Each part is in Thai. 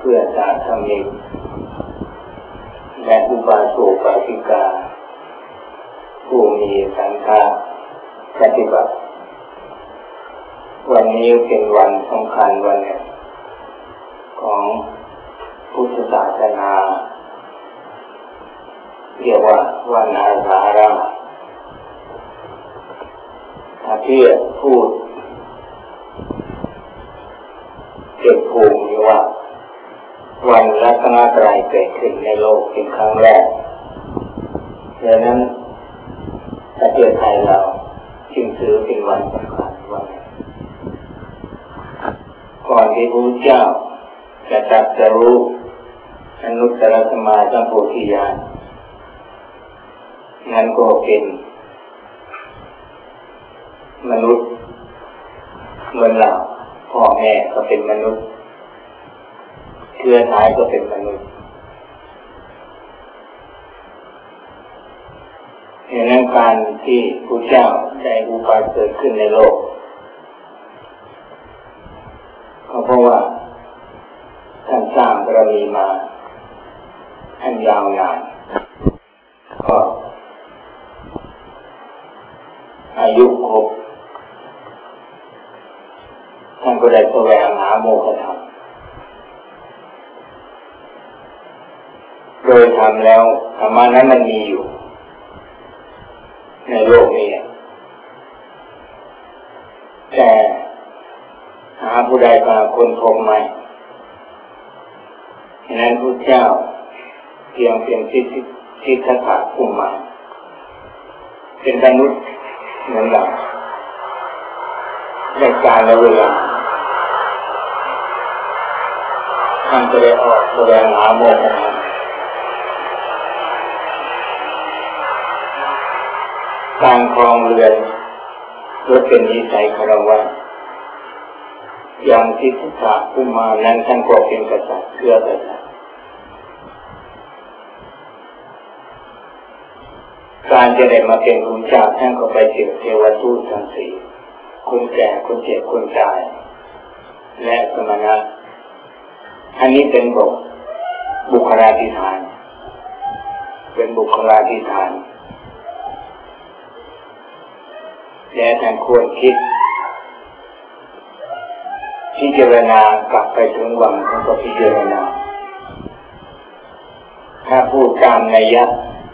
เพื่อสาธมิกและอุบาสกอุบาสิกาผู้มีสันทะปฏิบัติวันนี้เป็นวันสำคัญวันหนึ่งของพุทธศาสนาเรียกว่าวันอาสาฬหะถ้าเทียบพูดเก็บภูมิว่าวันรัตนตรัยเกิดขึ้นในโลกเป็นครั้งแรกดังนั้นประเทศไทยเราจึงถือเป็นวันสำคัญวันก่อนที่พระเจ้าจะตรัสรู้อนุตตรสัมมาสัมโพธิญาณนั้นก็เป็นมนุษย์เหมือนเราพ่อแม่ก็เป็นมนุษย์เชื้อสายก็เป็นมนุษย์ดังนั้นการที่พระเจ้าได้อุบัติเกิดขึ้นในโลกก็เพราะว่าท่านสร้างบารมีมาอันยาวนานก็อายุครบท่านก็ได้แสวงหาโมฆะธรรมโดยทำแล้วธรรมะนั้นมันมีอยู่ในโลกนี้แต่หาผู้ใดมาค้นพบไหมฉะนั้นพระเจ้าเพียงเป็นสิทธัตถะผู้มาเป็นมนุษย์เหมือนเราในการและเวลาท่านจะได้ออกแสวงหาโมฆะธรรมการครองเรือนก็เป็นนิสัยคฤหัสถ์อย่างสิทธัตถะผู้มานั้นท่านก็เป็นกษัตริย์เชื้อกษัตริย์การจะได้มาเป็นพระเจ้าท่านก็ไปเจอเทวทูตทั้งสี่คนแก่คนเจ็บคนตายและสมณะอันนี้เป็นบุคลาธิฐานเป็นบุคลาธิฐานและท่านควรคิดพิจารณากลับไปถึงวังท่านก็พิจารณาถ้าพูดตามนัยยะ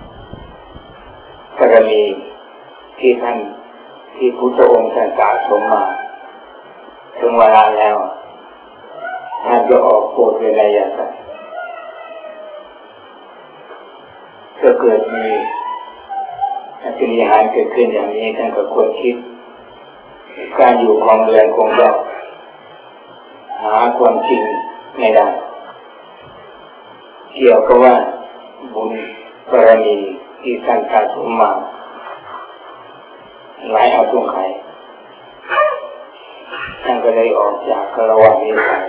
บารมีที่ท่านที่พุทธองค์ท่านสะสมมาถึงเวลาแล้วท่านจะออกโปรดเวไนยสัตว์ก็เกิดมีอภินิหารเกิดขึ้นอย่างนี้ท่านก็ควรคิดการอยู่ของเรือนของเราหาความจริงไม่ได้เกี่ยวกับว่าบุญบารมีที่ท่านสะสมมาหลายเอาตรงไข่ท่านก็ได้ออกจากคฤหัสถ์นิสัย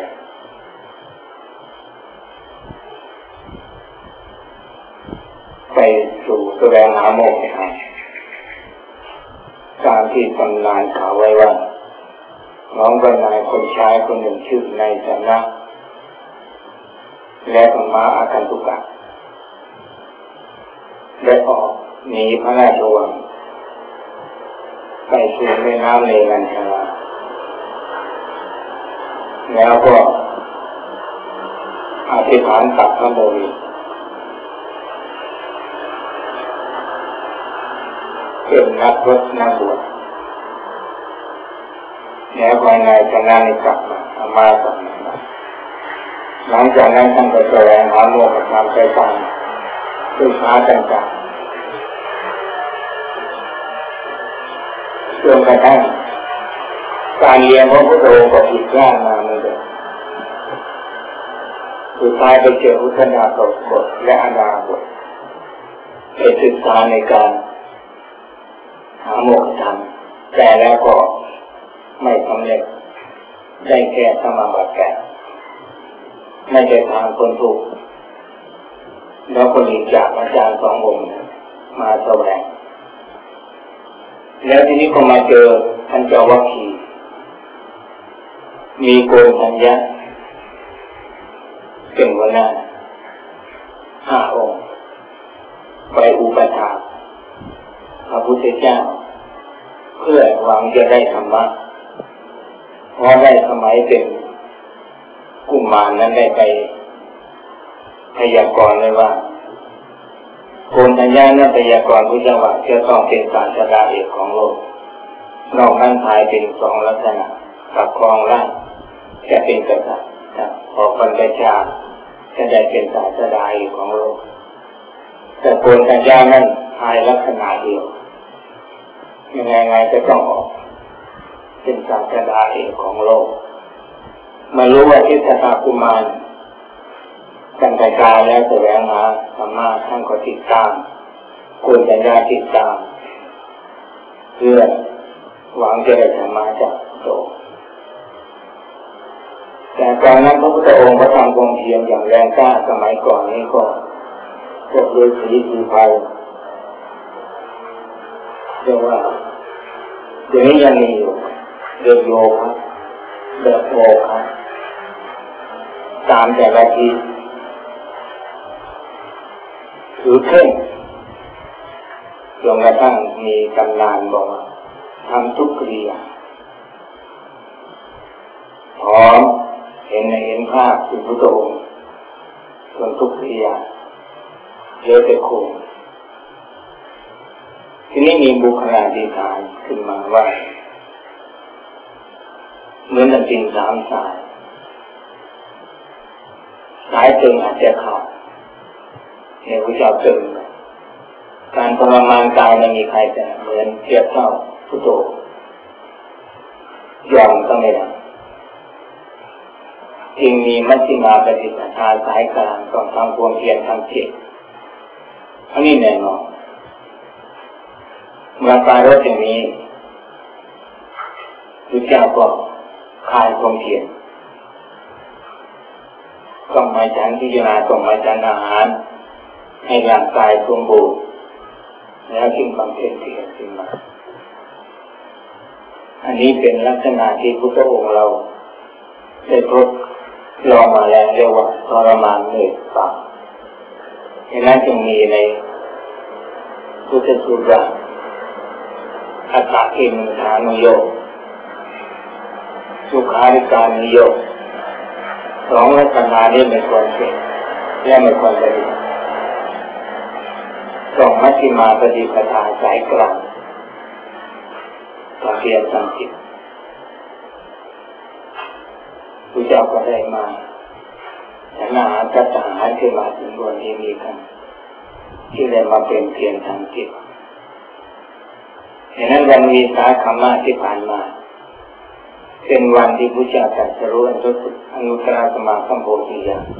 ไปสู่แสวงหาโมฆะธรรมตามที่ตำนานข่าวไว้ว่าน้องก็นายคนชายคนหนึ่งชื่อนายสนะและก็ม้าอาคันตุกะได้ออกหนีพระราชวังไปสู่แม่น้ำเลลัญชราแล้วก็อธิษฐานกับพระโมลีเป็นนักรบนักบวชแล้วภายในชนะในกลับมากับมาหลังจากนั้นท่านก็แสวงหาโมฆะธรรมไปตามศึกษาต่างๆจนกระทั่งการเรียนของพระองค์ก็ผิดพลาดมาเหมือนกันสุดท้ายไปเจออุทนาบทและอนาบทไปศึกษาในการหาโมฆะธรรมแต่แล้วก็ไม่สำเร็จได้แค่สมาบัติแก่ไม่ได้ทางคนถูกแล้วก็หลีกจากอาจารย์สององค์มาแสวงแล้วทีนี้ก็มาเจอท่านเจ้าวัคคีย์มีโกณทัญญะเป็นหัวหน้า5 องค์ไปอุปถากพระพุทธเจ้าเพื่อหวังจะได้ธรรมะเพราะได้สมัยเป็นกุมารนั้นได้ไปพยากรณ์เลยว่าโกณฑัญญานั้นพยากรณ์พุทธว่าจะต้องเป็นศาสดาเอกของโลกนอกนั้นทายเป็น2 ลักษณะกับครองราชย์จะเป็นกษัตริย์พอบรรพชาจะได้เป็นศาสดาเอกของโลกแต่โกณฑัญญานั้นทายลักษณะเดียวยังไงก็ต้องออกเป็นศาสดาเอกของโลกมารู้ว่าทิฏฐากุมารกันไปกาแล้วแสวงหาธรรมะท่านก็ติดตามโกณฑัญญาติดตามเพื่อหวังจะได้ธรรมะจากโตแต่ตอนนั้นพระพุทธองค์พระธรรมคงเพียรอย่างแรงกล้าสมัยก่อนนี้ก็พวกฤาษีชีพายเรียกว่าเดี๋ยวนี้ยังมีอยู่เดินโยคะเดินโยคะตามแต่ละทีถือเพ่งจนกระทั่งมีตำนานบอกว่าทำทุกกิริยาพร้อมเห็นภาพที่พุทธองค์ทำทุกกิริยาเยอะแต่คงทีนี้มีบุคลาธิการขึ้นมาว่าเหมือนน้ำจริง3 สายตึงอาจจะขาดในพระเจ้าตึงการทรมานกายไม่มีใครจะเหมือนเทียบเท่าพุทโธยอมก็ไม่ได้จึงมีมัชฌิมาปฏิปทาสายกลางต้องทำความเพียรทางจิตอันนี้แน่นอนเมื่อปรารภอย่างนี้พระเจ้าก็คลายความเพียรต้องมาฉันพิจารณาต้องมาฉันอาหารให้ร่างกายสมบูรณ์แล้วจึงบำเพ็ญเพียรขึ้นมาอันนี้เป็นลักษณะที่พุทธองค์เราได้ทดลองมาแล้วเรียกว่าทรมานเหนื่อยปากฉะนั้นจึงมีในพุทธสูตรว่าอัตตกิลมัฏฐานุโยคสุขาริการนิโยค2 ลักษณะนี้ไม่ควรเป็นและไม่ควรปฏิบัติต้องมัชฌิมาปฏิปทาสายกลางต้องเพียรทำจิตพระเจ้าก็ได้มาแต่นาจัตตาหารขึ้นมาถึงวันที่มีกันที่ได้มาเป็นเพียรทำจิตฉะนั้นวันวิสาขะที่ผ่านมาเป็นวันที่พระเจ้าตรัสรู้อนุตตรสัมมาสัมโพธิญาณ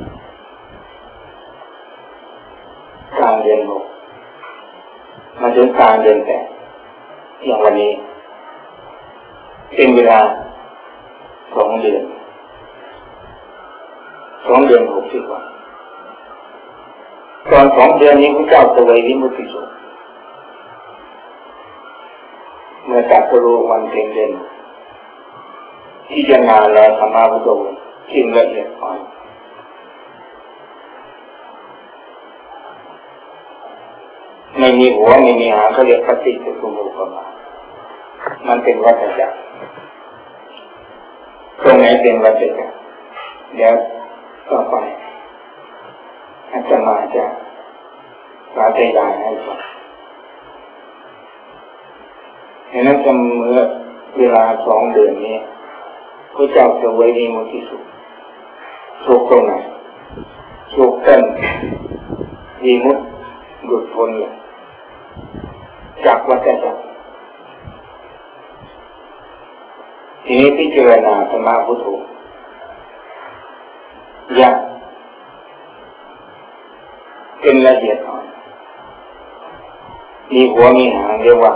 กลางเดือน 6มาถึงกลางเดือน 8อย่างวันนี้เป็นเวลา2 เดือน60 วันตอน2 เดือนนี้พระเจ้าเสวยวิมุตติสุขเมื่อตรัสรู้วันเพ็ญเดือนพิจารณาแล้วธรรมะพุทโธยิ่งละเอียดอ่อนไม่มีหัวไม่มีหางเขาเรียกปฏิจจสมุปบาทมันเป็นวัฏจักรตรงไหนเป็นวัฏจักรเดี๋ยวต่อไปอาจารย์มาจะสาธยายให้ฟังฉะนั้นเมื่อเวลา2 เดือนนี้พระเจ้าเสวยวิมุตติสุขสุขตรงไหนสุขต้นวิมุตติหลุดพ้นเลยจากวัฏจักรทีนี้พิจารณาธรรมะพุทโธยากเป็นละเอียดอ่อนมีหัวมีหางเรียกว่า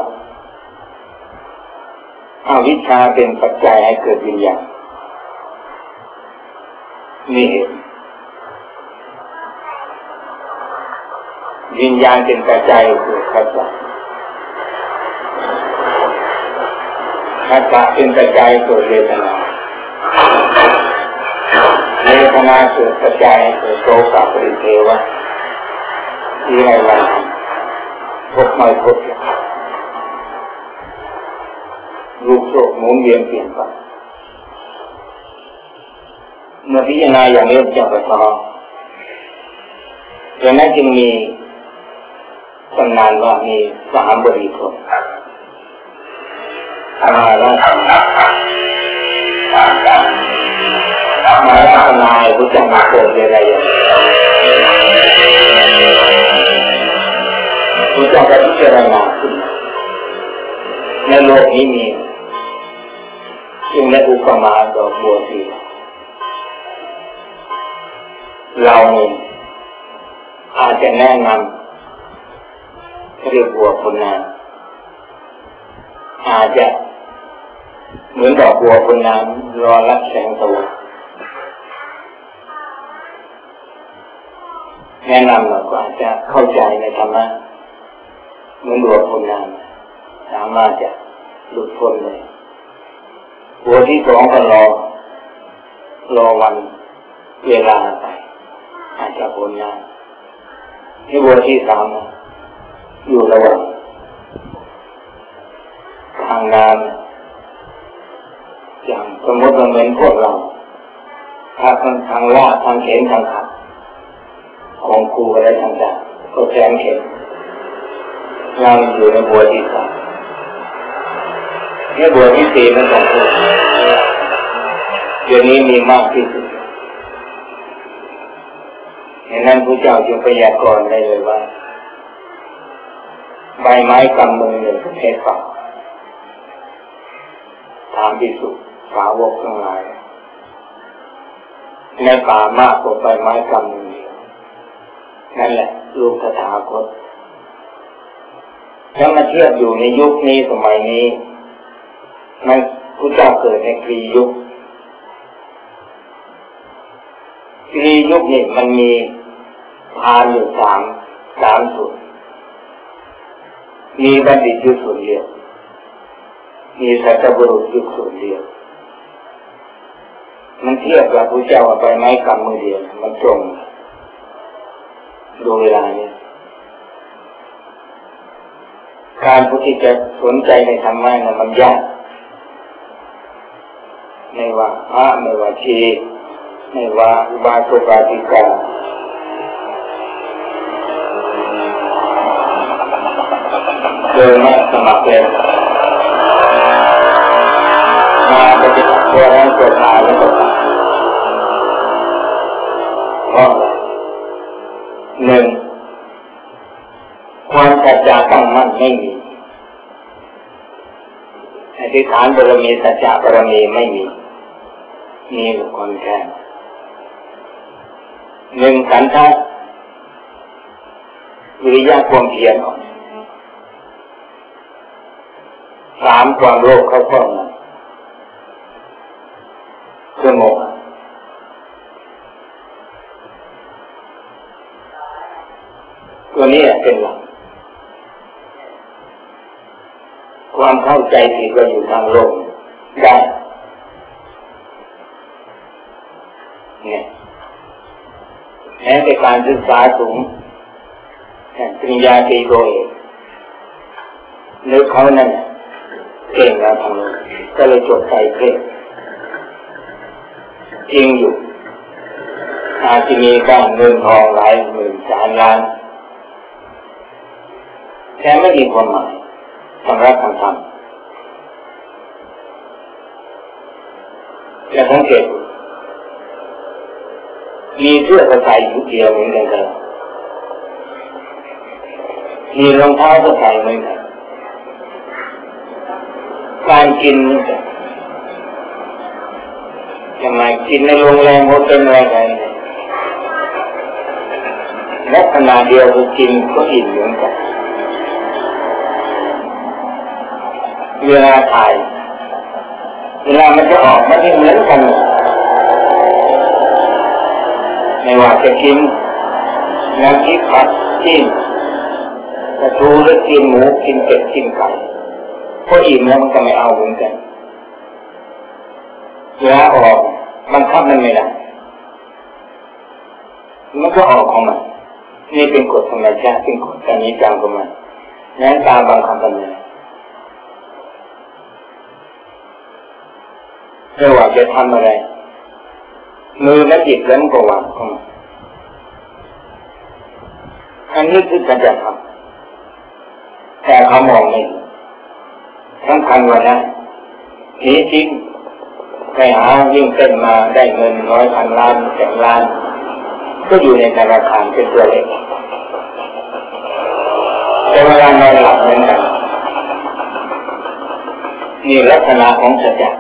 อวิชชาเป็นปัจจัยให้เกิดวิญญาณนี่เห็นวิญญาณเป็นปัจจัยเกิดปัจจัยขันธ์เป็นปัจจัยเกิดเวทนาเวททนาเกิดกระจายเกิดโตกับปริเทวะที่ไรวะพบไม่พบรูปโลกหมุนเวียนเปลี่ยนไปเมื่อพิจารณาอย่างนี้จะประทองดังนั้นจึงมีตำนานว่ามีสามบริโภคมาแล้วมาพัฒนาพุทธมรรคเกิดอะไรอย่างพุทธเจ้าก็พิจารณาขึ้นในโลกนี้มีจึงได้อุปมาดอกบัวสีเราอาจจะแนะนำเรียกบัวคนนั้นอาจจะเหมือนดอกบัวคนนั้นรอรับแสงตะวันแนะนำเราก็อาจจะเข้าใจในธรรมะเหมือนบัวคนนั้นสามารถจะหลุดพ้นเลยบัวที่สองก็รอวันเวลาไปอาจจะพ้นได้ที่บัวที่สามอยู่ระหว่างทางงานอย่างสมมติว่าเหมือนพวกเราถ้าทางลาดทางเข็นทางขัดของครูอะไรต่างๆก็แขนเข็นงานอยู่ในบัวที่สามในบัวที่สี่มันต้องพูดเดี๋ยวนี้มีมากที่สุดดังนั้นพระเจ้าจึงพยากรณ์ได้เลยว่าใบไม้กำมือหนึ่งประเภทป่าถามภิกษุสาวกทั้งหลายในป่ามากกว่าใบไม้กำมือเดียวนั่นแหละลูกตถาคตถ้ามาเทียบอยู่ในยุคนี้สมัยนี้มันพระเจ้าเกิดในกรียุคกรียุคนี่มันมีพานอยู่สามส่วนมีบัณฑิตอยู่ส่วนเดียวมีสัตบุรุษอยู่ส่วนเดียวมันเทียบกับพระเจ้าใบไม้กำมือเดียวมันตรงดูเวลานี้การผู้ที่จะสนใจในธรรมะนั้นมันยากไม่ว่าพระไม่ว่าชีไม่ว่าอุบาสกอุบาสิกาโดยไม่สมัครเลยมาปฏิบัติตัวนั้นตัวขายแล้วก็ตายเพราะหนึ่งความสัจจะตั้งมั่นไม่มีอธิษฐานบารมีสัจจะบารมีไม่มีบุคคลแค่หนึ่งขันธ์วิริยะความเพียรสามความโลภเข้าครอบงำสงบตัวนี้เป็นหลักความเข้าใจผิดก็อยู่ทางโลกได้เนี่ยแม้แต่การศึกษาสูงปริญญาตรีโทเอกนึกเขานั่นเก่งแล้วทำเลยก็เลยจดใจเพ่งจริงอยู่อาจจะมีบ้านเงินทองหลายหมื่นแสนล้านแค่ไม่มีความหมายทางรักทางธรรมจะสังเกตมีเสื้อก็ใส่ชุดเดียวเหมือนกันเลยมีรองเท้าก็ใส่เหมือนกันการกินยังไงกินในโรงแรมโฮเทลอะไรกันและขนาดเดียวก็กินก็อิ่มเหมือนกันเวลาถ่ายเวลามันจะออกมันไม่เหมือนกันไม่ว่าจะกินน้ำพริกผัดจิ้มกระทูหรือกินหมูกินเป็ดกินไก่พออิ่มแล้วมันก็ไม่เอาเหมือนกันเวลาออกมันคับมันไม่ได้มันก็ออกของมันนี่เป็นกฎธรรมชาติเป็นกฎอนิจจังของมันนั้นตาบังคับมันเลยไม่ว่าจะทำอะไรมือมันหยิบแล้วมันก็วางของมันอันนี้คือการจะทำแต่เขามองไม่สำคัญว่านะนี้จริงไปหายิ่งเต้นมาได้เงิน100,000 ล้านแสนล้านก็อยู่ในธนาคารเป็นตัวเล็กแต่เวลานอนหลับเหมือนกันนี่ลักษณะของสัจจะ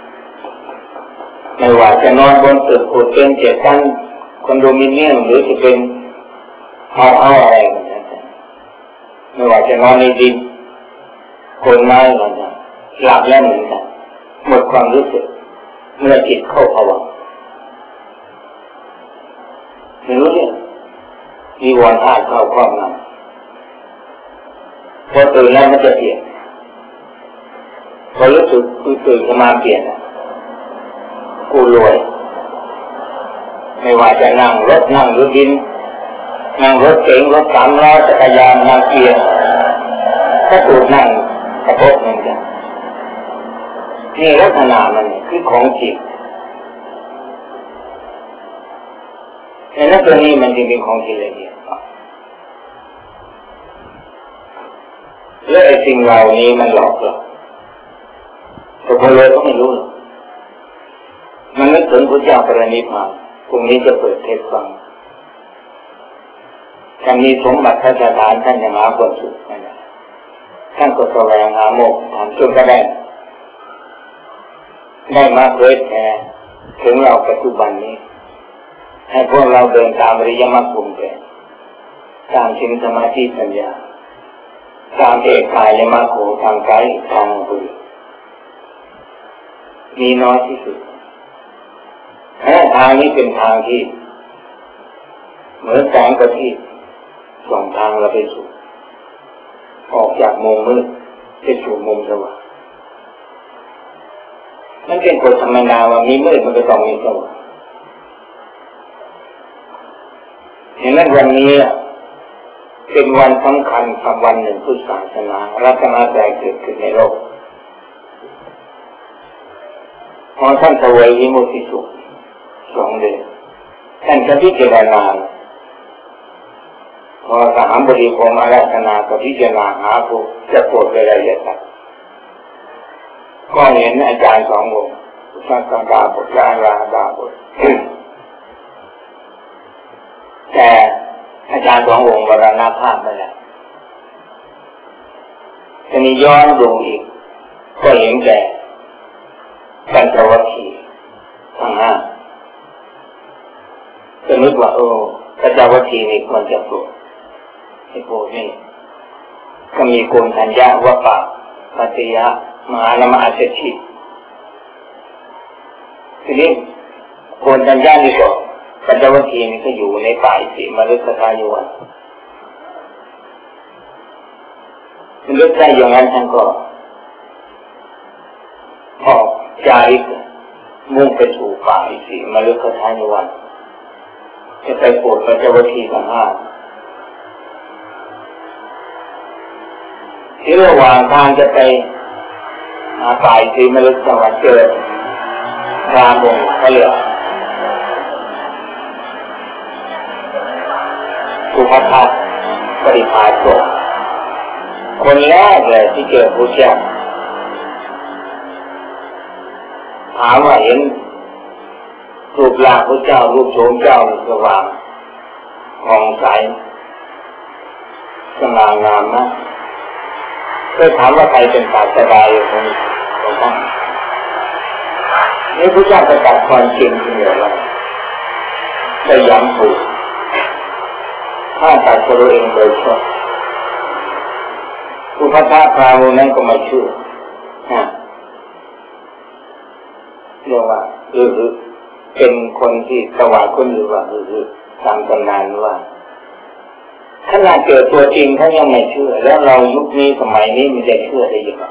ไม่ว่าจะนอนบนตึกขุดเป็น7 ชั้นคอนโดมิเนียมหรือจะเป็นเอาอะไรก็ได้ไม่ว่าจะนอนในดินโคนไม้ก็ได้หลับแล้วเหมือนกันหมดความรู้สึกเมื่อจิตเข้าภวังค์ไม่รู้เนี่ยมีวันธาตุเข้าครอบงำพอตื่นแล้วมันจะเปลี่ยนพอรู้สึกตื่นขึ้นมาเปลี่ยนกูรวยไม่ว่าจะนั่งรถนั่งรถดินนั่งรถเก๋งรถ3 ล้อจักรยานนั่งเกียร์ก็ถูกนั่งกระทบเหมือนกันนี่ลักษณะมันคือของจิตแต่ในตัวนี้มันจึงเป็นของจิตละเอียดและไอ้สิ่งเหล่านี้มันหลอกเราแต่คนเลยก็ไม่รู้หรอกมันนึกถึงพระเจ้าปรินิพพานพรุ่งนี้จะเปิดเทศฟังท่านมีสมบัติพระราชทานท่านยังหาความสุขไม่ได้ท่านก็แสวงหาโมกข์ทำจนก็ได้มาเผยแผ่ถึงเราปัจจุบันนี้ให้พวกเราเดินตามอริยมรรคภูมิเป็นตามศีลสมาธิปัญญาตามเอกกายและมรรคโหทางกายทางบุญมีน้อยที่สุดทางนี้เป็นทางที่เหมือนแสงประทีปส่องทางเราไปสู่ออกจากมุมมืดไปสู่มุมสว่างนั่นเป็นกฎธรรมดาว่ามีมืดมันก็ต้องมีสว่างเห็นไหมวันนี้เป็นวันสำคัญกับวันหนึ่งพุทธศาสนารัตนตรัยเกิดขึ้นในโลกพอท่านเสวยวิมุตติสุข2 เดือนท่านก็พิจารณาพอสหบดีพรหมอาราธนาก็พิจารณาหาผู้จะโปรดเวลาจะตัดก็เห็นอาจารย์2 องค์พระสังฆาบดีและอราดาบดีแต่อาจารย์2 องค์มรณภาพไปแล้วจะมีย้อนดูอีกก็เห็นแก่ปัญจวัคคีย์ทั้ง 5ก็นึกว่าปัญจวัคคีย์นี่ควรจะโปรดให้โปรดนี่ก็มีโกณฑัญญะวัปปะปัตติยะมหานามอัสสชิทีนี้โกณฑัญญะนี่ก็ปัญจวัคคีย์นี่ก็อยู่ในป่าอิสิมฤคทายวันมันลึกได้อย่างนั้นท่านก็ออกจาริกมุ่งไปสู่ป่าอิสิมฤคทายวันจะไปโปรดปัญจวัคคีย์ทั้ง 5ที่ระหว่างทางจะไปหาป่าอิสิมฤคทายวันเจอพราหมณ์เขาเรียกสุภัททะปริภาชกคนแรกเลยที่เจอพระเจ้าถามว่าเห็นรูปร่างพระเจ้ารูปโฉมเจ้าสว่างผ่องใสสง่างามนะก็ถามว่าใครเป็นศาสดาอยู่ตรงนี้นี่พระเจ้าประกาศความจริงที่เหนือว่าจะย้ำถูกถ้าตัดตัวเองโดยชอบสุภัททะพราหมณ์นั้นก็ไม่เชื่อเรียกว่าเป็นคนที่สว่างคนหรือว่าตามตำนานว่าขนาดเจอตัวจริงเขายังไม่เชื่อแล้วเรายุคนี้สมัยนี้มันจะเชื่อได้ยังไง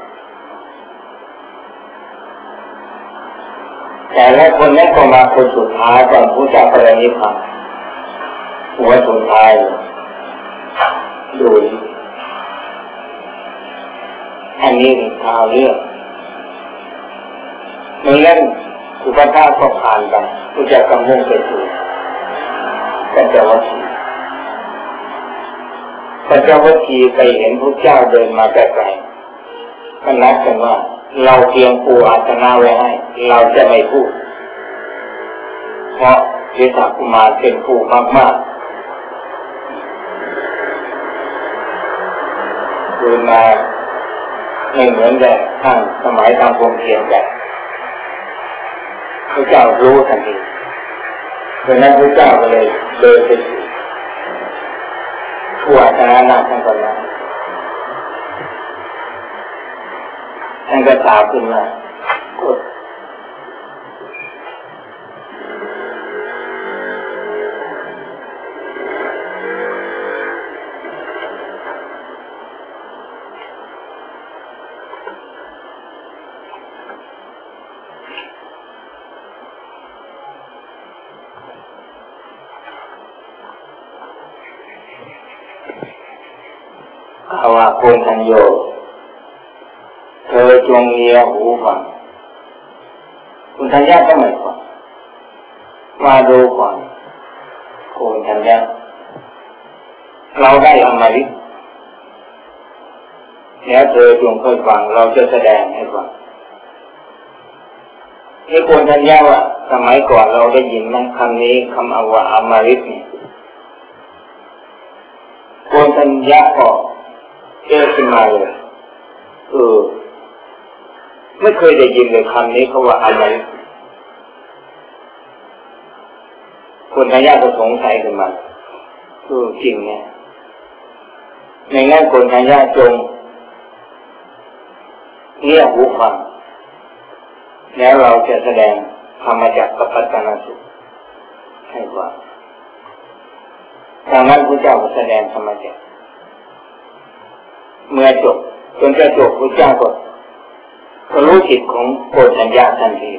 แต่ละคนนั้นก็มาคนสุดท้ายก่อนพระเจ้าปรินิพพานหัวสุดท้ายดูอันนี้เป็นข่าวเรื่องเมื่อนั้นสุภาพก็ผ่านไปผู้จัดกำมุ่งไปสู่ปัญจวัคคีย์ปัญจวัคคีย์ไปเห็นพระเจ้าเดินมาไกลๆก็นัดกันว่าเราเตรียมปูอาสนะไว้ให้เราจะไม่พูดเพราะเทศกุมารเป็นผู้มากๆคือมาไม่เหมือนแบบท่านสมัยทางพรหมเทียนแบบพระเจ้ารู้ทันทีดังนั้นพระเจ้าก็เลยเดินไปผู้อาสนะหน้าท่านก่อนนะท่านก็ถามขึ้นมาว่าโกณทัญโญเธอจงเงี่ยหูฟังคุณทัญญาก็ไม่ฟังมาดูก่อนโกณทัญญาเราได้อมฤตแล้วเธอจงค่อยฟังเราจะแสดงให้ฟังนี่โกณทัญญาว่าสมัยก่อนเราได้ยินไหมคำนี้คำว่าอมฤตนี่โกณทัญญาก็ขึ้นมาเลยไม่เคยได้ยินเลยคำนี้เขาว่าอะไรคนทัญญาก็สงสัยขึ้นมาจริงเนี่ยในงั้นคนทัญญาจงเงี่ยหูฟังแล้วเราจะแสดงธรรมจักรปัตตนสูตรให้ฟังดังนั้นพระเจ้าก็แสดงธรรมจักรเมื่อจบจนจะจบพระเจ้าก็รู้จิตของโกณทัญญาทันที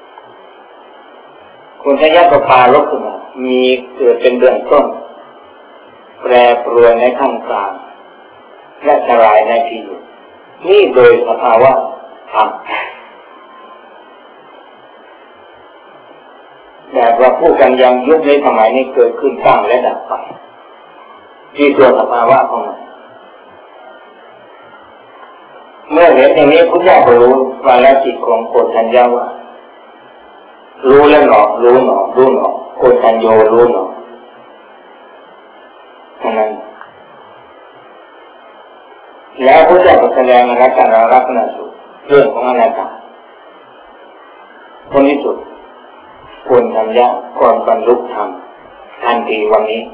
โกณทัญญาก็ปรารภขึ้นมามีเกิดเป็นเบื้องต้นแปรปรวนในขั้นกลางและสลายในที่สุดนี่โดยสภาวะธรรมแบบว่าผู้กันยังยุคในสมัยนี้เกิดขึ้นตั้งและดับไปที่ตัวสภาวะของมันเมื่อเห็นอย่างนี้พระเจ้าก็รู้ว่าแล้วจิตของโกณทัญญาว่ารู้แล้วหนอรู้หนอรู้หนอโกณทัญโญรู้หนอเท่านั้นแล้วพระเจ้าก็แสดงรัตนลักษณสูตรเรื่องของอนัตตาคนที่สุดโกณทัญญาก่อนบรรลุธรรมทันทีวันนี้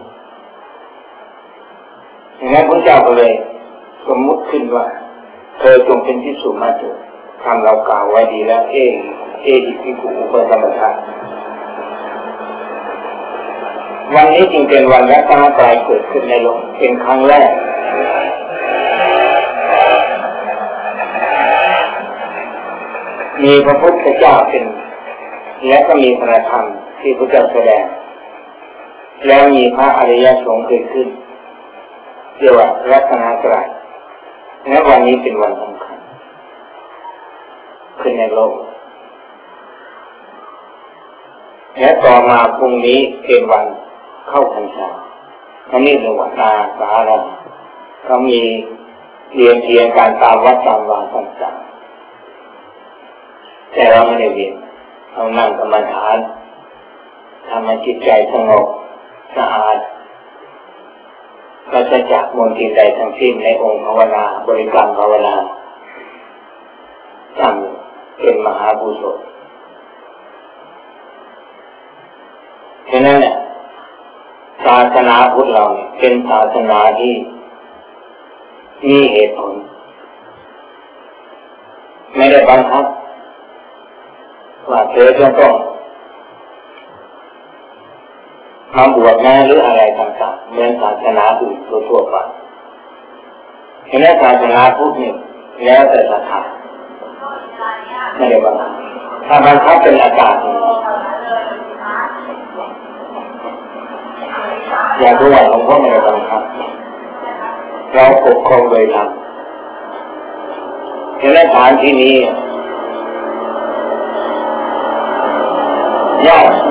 อย่างนั้นพระเจ้าก็เลยสมมุติขึ้นว่าเธอจงเป็นที่สุดมาเถิดทำเรากล่าวไว้ดีแล้วอิภิกขุอุปสัมปทาวันนี้จึงเป็นวันรัตนตรัยเกิดขึ้นในโลกเป็นครั้งแรกมีพระพุทธเจ้าเป็นและก็มีพระธรรมที่พระเจ้าแสดงแล้วมีพระอริยสงฆ์เกิดขึ้นเรียกว่ารัตนตรัยและวันนี้เป็นวันสำคัญขึ้นในโลกและต่อมาพรุ่งนี้เป็นวันเข้าพรรษาอันนี้เรียกว่านาสาราเขามีเรียนเทียนการตามวัดตามวาต่างๆแต่เราไม่ได้เรียนเรานั่งกรรมฐานทำให้จิตใจสงบสะอาดเราจะจากมนทินใดทั้งสิ้นในองค์ภาวนาบริกรรมภาวนาทำเป็นมหาบุญฉะนั้นเนี่ยศาสนาพุทธเราเนี่ยเป็นศาสนาที่มีเหตุผลไม่ได้บังคับว่าเธอต้องมาบวชนะหรืออะไรต่างๆเหมือนศาสนาอื่นทั่วไปฉะนั้นศาสนาพุทธนี่แล้วแต่ศรัทธาไม่ได้บังคับถ้าบังคับเป็นอาการอย่างทุกวันหลวงพ่อไม่ได้บังคับเราปกครองโดยธรรมในสถานที่นี้ญาติ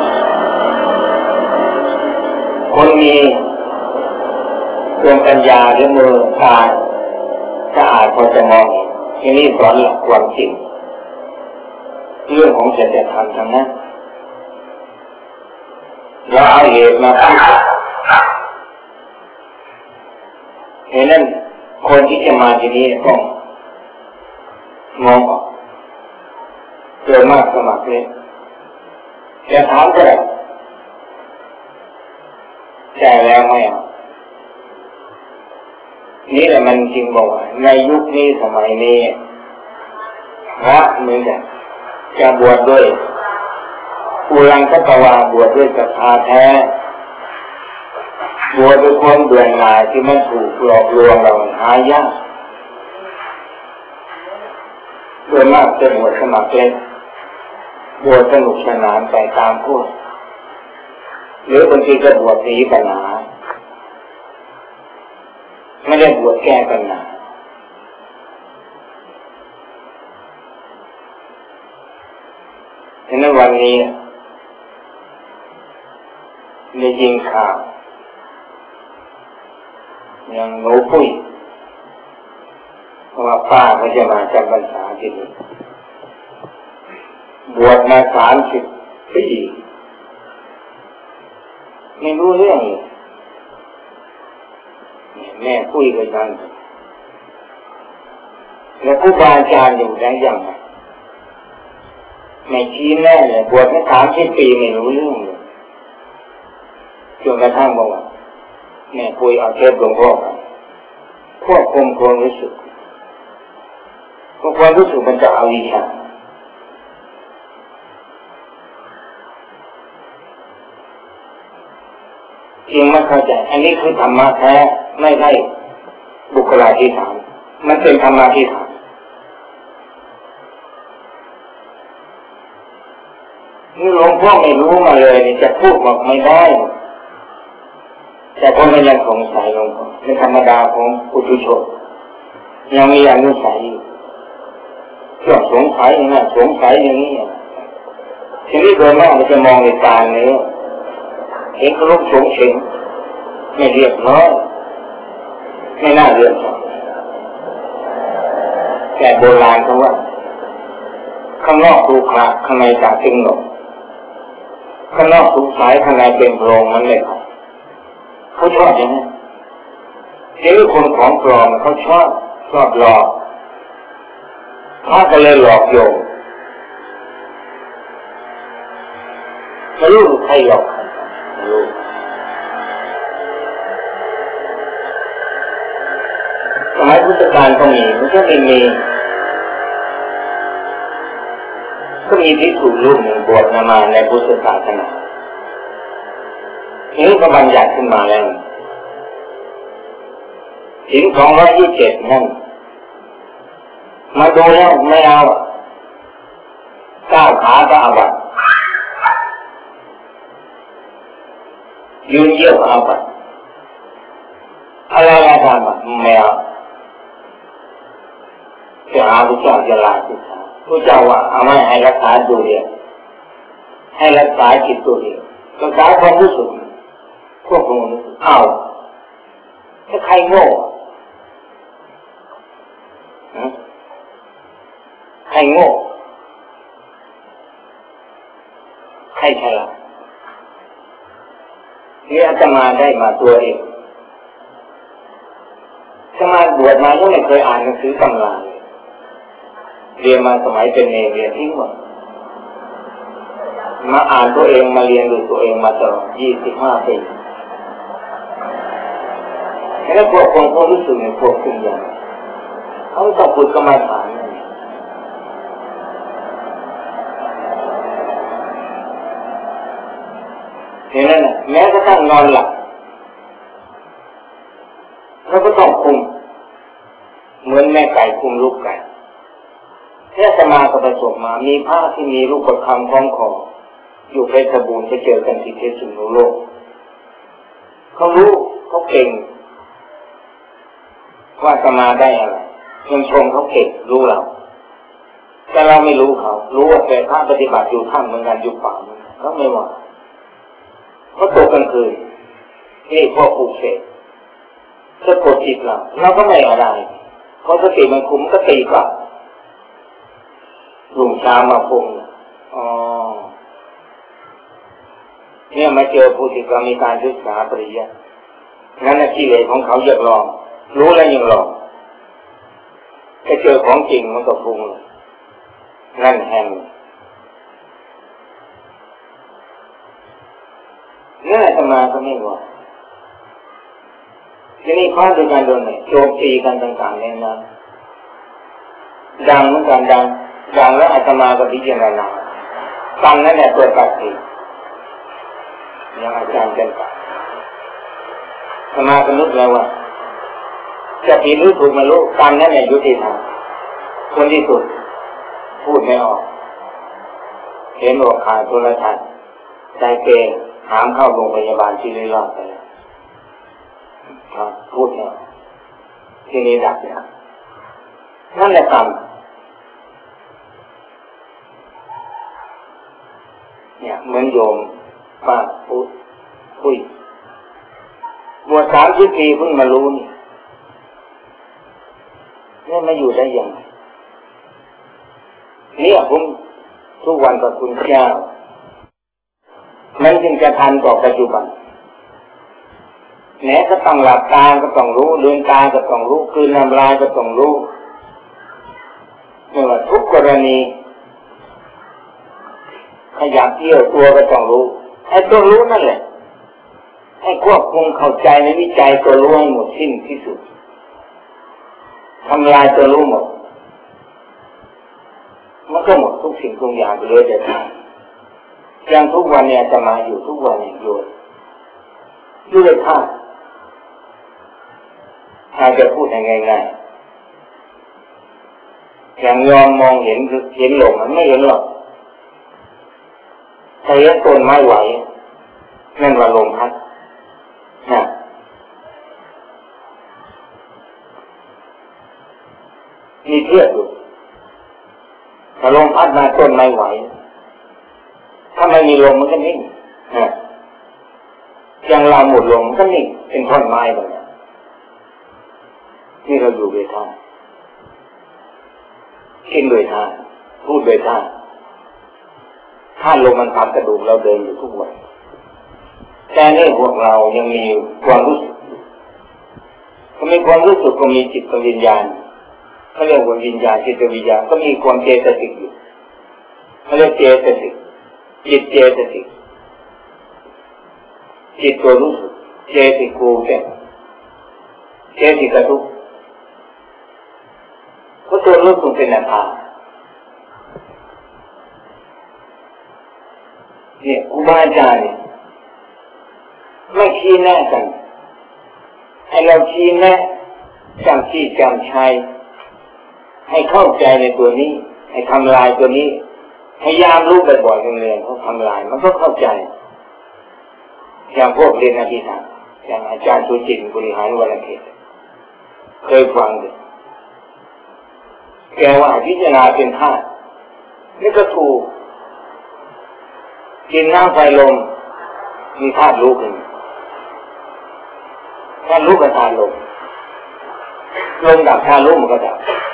คนมีดวงปัญญาหรือมือตาสะอาดพอจะมองที่นี่สอนหลักความจริงเรื่องของศีลธรรมทั้งนั้นเราเอาเหตุมาพูดเห็นนั้นคนที่จะมาที่นี่ต้องมองออกเกิดมากสมัครเลยจะถามก็ได้แก่แล้วไม่เอานี่แหละมันจริงบอกว่าในยุคนี้สมัยนี้พระเหมือนกันจะบวชด้วยอุรังคตวาบวชด้วยศรัทธาแท้บวชด้วยความเบื่อหน่ายที่มันถูกหลอกลวงเราหายากโดยมากจะบวชสมัครเล่นบวชสนุกสนานไปตามพวกหรือบางทีก็บวชหนีปัญหาไม่ได้บวชแก้ปัญหาฉะนั้นวันนี้ได้ยินข่าวอย่างหนูปุ้ยเพราะว่าป้าเขาจะมาจำพรรษาที่นี่บวชมา30 ปีไม่รู้เรื่องแม่ปุ้ยกับฉันแล้วครูบาอาจารย์อยู่ได้ยังไงไม่ชี้แน่เลยบวชมา30 ปีไม่รู้เรื่องเลยจนกระทั่งบอกว่าแม่ปุ้ยเอาเทปหลวงพ่อควบคุมความรู้สึกความรู้สึกมันจะเอาวิชาจริงไม่เข้าใจอันนี้คือธรรมะแท้ไม่ใช่บุคลาธิฐานมันเป็นธรรมะที่ฐานนี่หลวงพ่อไม่รู้มาเลยจะพูดบอกไม่ได้แต่คนมันยังสงสัยหลวงพ่อเป็นธรรมดาของปุถุชนยังมีอนุสัยช่วงสงสัยอย่างนั้นสงสัยอย่างนี้ทีนี้โดยมากมันจะมองในตาเนื้อเห็นเขาลุกสงเฉงไม่เรียบร้อยไม่น่าเรียบร้อยแต่โบราณเขาว่าข้างนอกดูคลาข้างในตาตึงหนกข้างนอกสงสัยข้างในเป็นโพรงมันเลยเขาชอบอย่างนี้ทีนี้คนของปลอมเขาชอบหลอกถ้าก็เลยหลอกโยมไม่รู้ใครหลอกไม่รู้สมัยพุทธกาลก็มีมันก็ไม่มีก็มีภิกษุรูปหนึ่งบวชมาในพุทธศาสนาทีนี้ก็บัญญัติขึ้นมาแล้วศีล227นั่นมาดูแล้วไม่เอาก้าวขาก็อาบัติยืนเยี่ยวก็อาบัติอะไรทำไม่เอาจะหาพระเจ้าจะลาสิกขาพระเจ้าว่าเอาไม่ให้รักษาตัวเดียวให้รักษาจิตตัวเดียวรักษาความรู้สึกควบคุมเอาถ้าใครโง่ใครโง่ใครฉลาดนี่อาตมาได้มาตัวเองอาตมาบวชมาก็ไม่เคยอ่านหนังสือตำราเลยเรียนมาสมัยเป็นเนรเรียนทิ้งหมดมาอ่านตัวเองมาเรียนดูตัวเองมาตลอด25 ปีแล้วพวกคนเขารู้สึกในพวกสิ่งอย่างเขาต้องฝึกกรรมฐานเห็นไหมนะแม้กระทั่งนอนหลับแล้วก็ต้องคุมเหมือนแม่ไก่คุมลูกไก่เทศมาก็ประสบมามีพระที่มีรูปประคำคล้องคออยู่เพชรบูรณ์ไปเจอกันที่เทศนุโลกเขารู้เขาเก่งว่าอาตมาได้อะไรยังชมเขาเก่งรู้เราแต่เราไม่รู้เขารู้ว่าแต่พระปฏิบัติอยู่ถ้ำเหมือนกันอยู่ป่าเหมือนกันเขาไม่ว่าเขาตกกลางคืนนี่พวกปลุกเสกสะกดจิตเราก็ไม่อะไรเขาสติมันคุมก็ตีกลับลุงชามาพุ่งอ๋อเนี่ยมาเจอผู้ที่มีการศึกษาปริยัติงั้นกิเลสของเขาอยากลองรู้แล้วยังลองถ้าเจอของจริงมันก็พุ่งนั่นแห่งนี่อาตมาก็ไม่ว่าทีนี้พระด้วยกันโดนโจมตีกันต่างๆเนี่ยนะดังเหมือนกันดังแล้วอาตมาก็พิจารณาฟังนั่นแหละตัวตัดสินอย่างอาจารย์เป็นปะอาตมาก็นึกแล้วว่าจะผิดหรือถูกมารู้ฟังนั่นแหละยุติธรรมคนที่สุดพูดไม่ออกเห็นหัวขาดโทรทัศน์ใจเกรงหามเข้าโรงพยาบาลที่ริราชไปครับพูดเนี่ยที่นี้ดับเนี่ยนั่นแหละกรรมเนี่ยเหมือนโยมป้าพูดคุยบวช30 ปีเพิ่งมารู้นี่มาอยู่ได้ยังไงเนี่ยผมทุกวันกับคุณเจ้ามันจึงจะทันต่อปัจจุบันแม้ก็ต้องหลับตาก็ต้องรู้ลืมตาก็ต้องรู้คืนน้ำลายก็ต้องรู้ไม่ว่าทุกกรณีขยับเอี้ยวตัวก็ต้องรู้ไอ้ตัวรู้นั่นแหละให้ควบคุมเข้าใจในวิจัยตัวรู้ให้หมดสิ้นที่สุดทำลายตัวรู้หมดมันก็หมดทุกสิ่งทุกอย่างเหลือแต่ธาตุอย่างทุกวันเนี่ยจะมาอยู่ทุกวันเนี่ยอยู่ด้วยธาตุถ้าจะพูดง่ายๆอย่างยอมมองเห็นลมมันไม่เห็นหรอกถ้าเห็นต้นไม้ไหวนั่นว่าลมพัดนะมีเทียบอยู่ถ้าลมพัดมาต้นไม้ไหวถ้าไม่มีลมมันก็นิ่งนะอย่างเราหมดลมมันก็นิ่งเป็นท่อนไม้แบบนี้ที่เราอยู่ด้วยธาตุคิดด้วยธาตุพูดด้วยธาตุธาตุลมมันพัดกระดูกเราเดินอยู่ทุกวันแต่นี่พวกเรายังมีความรู้สึกก็มีความรู้สึกก็มีจิตวิญญาณเขาเรียกว่าวิญญาณจิตวิญญาณก็มีความเจตสิกอยู่เขาเรียกเจตสิกจิตเจตสิกจิตตัวรู้สึกเจติกูเป็นเจติกทุกก็ตัวรู้สึกเป็นอาการเนี่ยครูบาอาจารย์เนี่ยไม่ชี้แนะกันให้เราชี้แนะจำชี้จำชัยให้เข้าใจในตัวนี้ให้ทำลายตัวนี้พยายามรู้บ่อยๆเรื่อยๆเขาทำลายมันก็เข้าใจอย่างพวกเรียนอภิธรรมอย่างอาจารย์สุจินต์บริหารวรเขตเคยฟังเลยแกว่าพิจารณาเป็นธาตุนี่ก็ถูกกินน้ำไฟลมมีธาตุรู้ขึ้นธาตุรู้กับธาตุลมดับธาตุรู้มันก็ดับ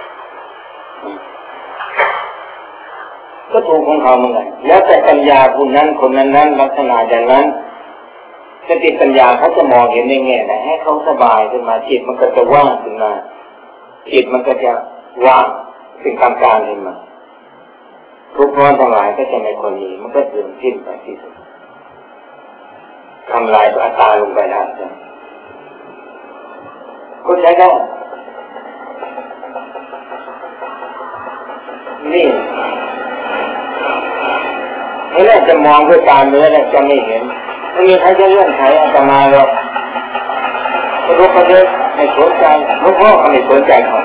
ก็ถูกของเขาเหมือนกันแล้วแต่ปัญญาผู้นั้นคนนั้นลักษณะอย่างนั้นสติปัญญาเขาจะมองเห็นในแง่ไหนให้เขาสบายขึ้นมาจิตมันก็จะว่างขึ้นมาจิตมันก็จะว่างเป็นกลางๆขึ้นมาทุกข์ร้อนทั้งหลายก็จะไม่คนนี้มันก็เสื่อมสิ้นไปที่สุดทำลายตัวอัตตาลงไปได้ใช่ก็ใช้ได้นี่ไม่น่าจะมองด้วยตาเนื้อจะไม่เห็นไม่มีใครจะเลื่อนไขอาตมาหรอกก็รู้ประเด็นไม่สนใจหลวงพ่อก็ไม่สนใจเขา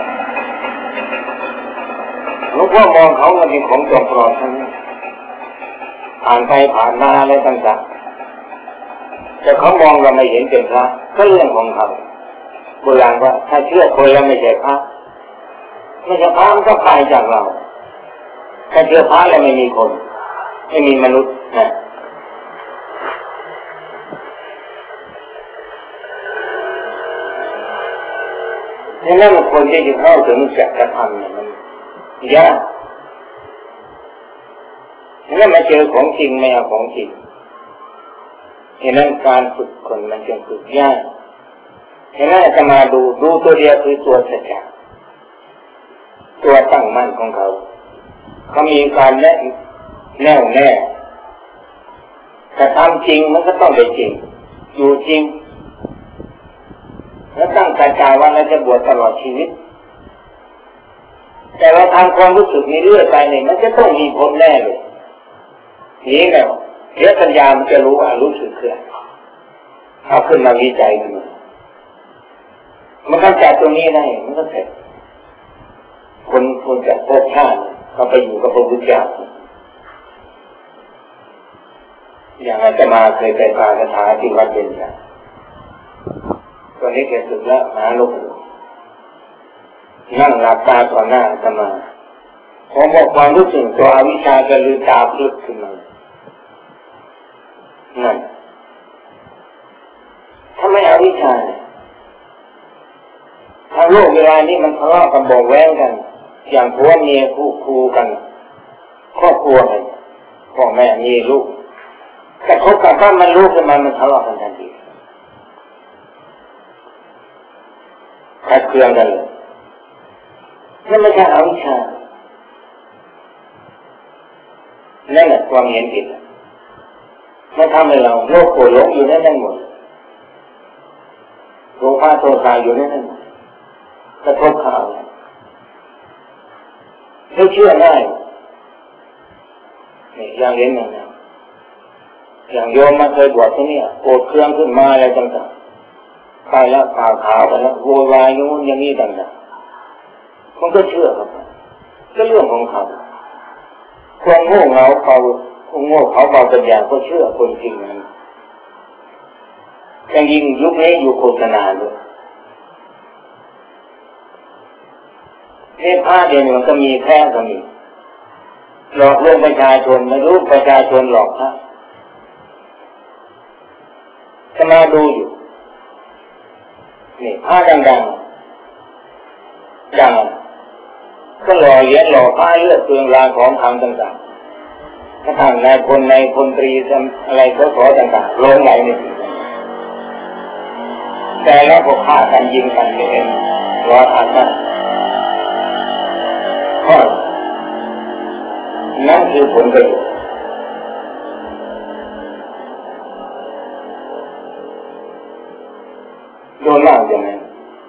หลวงพ่อมองเขามันเป็นของจอมปลอมทั้งนั้นผ่านไปผ่านมาอะไรต่างๆแต่เขามองเราไม่เห็นเป็นพระก็เรื่องของเขาโบราณว่าถ้าเชื่อคนแล้วไม่ใช่พระไม่ใช่พระมันก็ไปจากเราถ้าเชื่อพระแล้วไม่มีคนไม่มีมนุษย์นะดังนั้นคนที่จะเข้าถึงสัจธรรมเนี่ยมันยากถ้ามาเจอของจริงไม่เอาของจริงฉะนั้นการฝึกคนมันจึงฝึกยากฉะนั้นจะมาดูตัวเดียวคือตัวสัจจะตัวตั้งมั่นของเขามีการแน่วแน่แต่ทำจริงมันก็ต้องได้จริงอยู่จริงแล้วตั้งใจว่าเราจะบวชตลอดชีวิตแต่เราทำความรู้สึกนี้เรื่อยไปเนี่ยมันจะต้องมีผลแน่เลยนี่แหละเดี๋ยวปัญญามันจะรู้ว่ารู้สึกคืออะไรเอาขึ้นมาวิจัยมันก็จัดตรงนี้ได้มันก็เสร็จคนจากภพชาติเขาไปอยู่กับพระพุทธเจ้าอย่างอาตมาเคยไปฟังคาถาที่วัดเบญจตอนนี้แกสึกแล้วหาลูกนั่งหลับตาต่อหน้าอาตมาผมบอกความรู้สึกตัวอวิชชาจะลืมตาพลึกขึ้นมานั่นถ้าไม่อวิชชาเนี่ยทางโลกเวลานี้มันทะเลาะกันบอกแว้งกันอย่างผัวเมียคู่กันครอบครัวกันพ่อแม่มีลูกแต่คบกันถ้ามันลูกขึ้นมามันทะเลาะกันทันทีขัดเคืองกันเลยนั่นไม่ใช่อวิชชานั่นแหละความเห็นผิดมันทำให้เราโลภโกรธหลงอยู่นั่นหมดโลภะโทสะอยู่นั่นกระทบข่าวไม่เชื่อง่ายอย่างเล่นอย่างนั้นอย่างโยมมาเคยบวชที่นี่โกรธเครื่องขึ้นมาอะไรต่างๆไปแล้วข่าวไปแล้วโวยวายนู้นอย่างนี้ต่างๆมันก็เชื่อครับก็เรื่องของเขาคนโง่เงาเขาเบาปัญญาก็เชื่อคนจริงนั้นยังยิ่งยุคนี้อยู่โฆษณาด้วยผ้าเดียวมันก็มีแท้ก็มีหลอกลวงประชาชนไม่รู้ประชาชนหลอกพระจะมาดูอยู่นี่ผ้าดังก็หล่อเหรียญหล่อผ้าเลือดเปลืองรางของทำต่างๆถ้าทางนายพลตรีทำอะไรก็ขอต่างๆลงไหลนี่แต่แล้วก็ฆ่ากันยิงกันเองร้อนอัดมากนั่นคือผลประโยชน์โดนล่าอย่างนั้น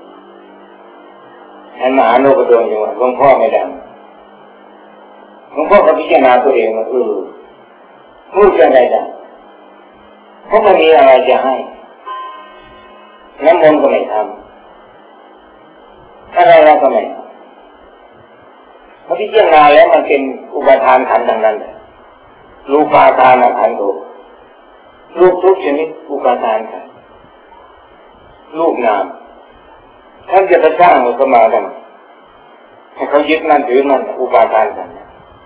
ให้มหาโลกโดนอย่างว่าหลวงพ่อไม่ดังหลวงพ่อก็พิจารณาตัวเองว่ารู้จะได้ดังเพราะไม่มีอะไรจะให้น้ำมนต์ก็ไม่ทำอะไรเราก็ไม่พอพิจารณาแล้วมันเป็นอุปทานขันธ์ทั้งนั้นรูปาทานขันธ์รูปทุกชนิดอุปทานขันธ์รูปนามท่านจะไปสร้างมันก็มากันให้เขายึดมั่นถือมั่นอุปทานขันธ์